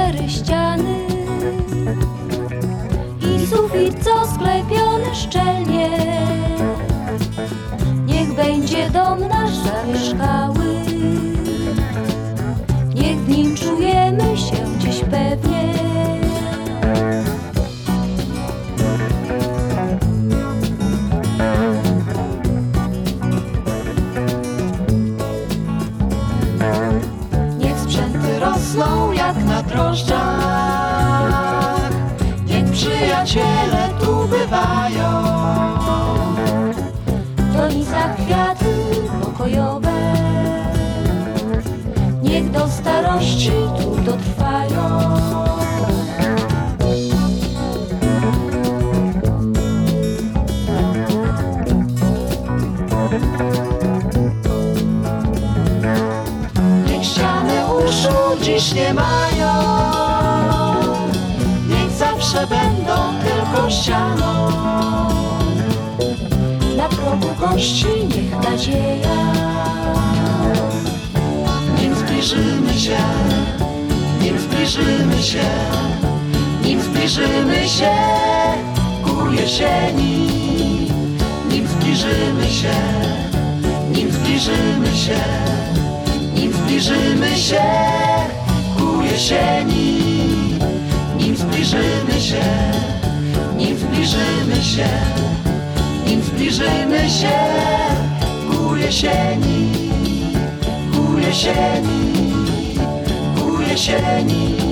4 ściany i sufit, co sklepiony szczelnie. Niech będzie dom nasz zamieszkały, niech w nim czujemy się dziś pewnie. Niech sprzęty rosną jak na drożdżach, niech przyjaciele tu bywają. W donicach kwiaty pokojowe, niech do starości tu dotrwają. Niech ściany uszu dziś nie mają, niech zawsze będą tylko ścianą. Na progu gości niech nadzieja, nim zbliżymy się, nim zbliżymy się, nim zbliżymy się ku jesieni. Nim zbliżymy się, nim zbliżymy się, nim zbliżymy się ku jesieni. Nim zbliżymy się, nim zbliżymy się, nim zbliżymy się ku jesieni, ku jesieni, ku jesieni.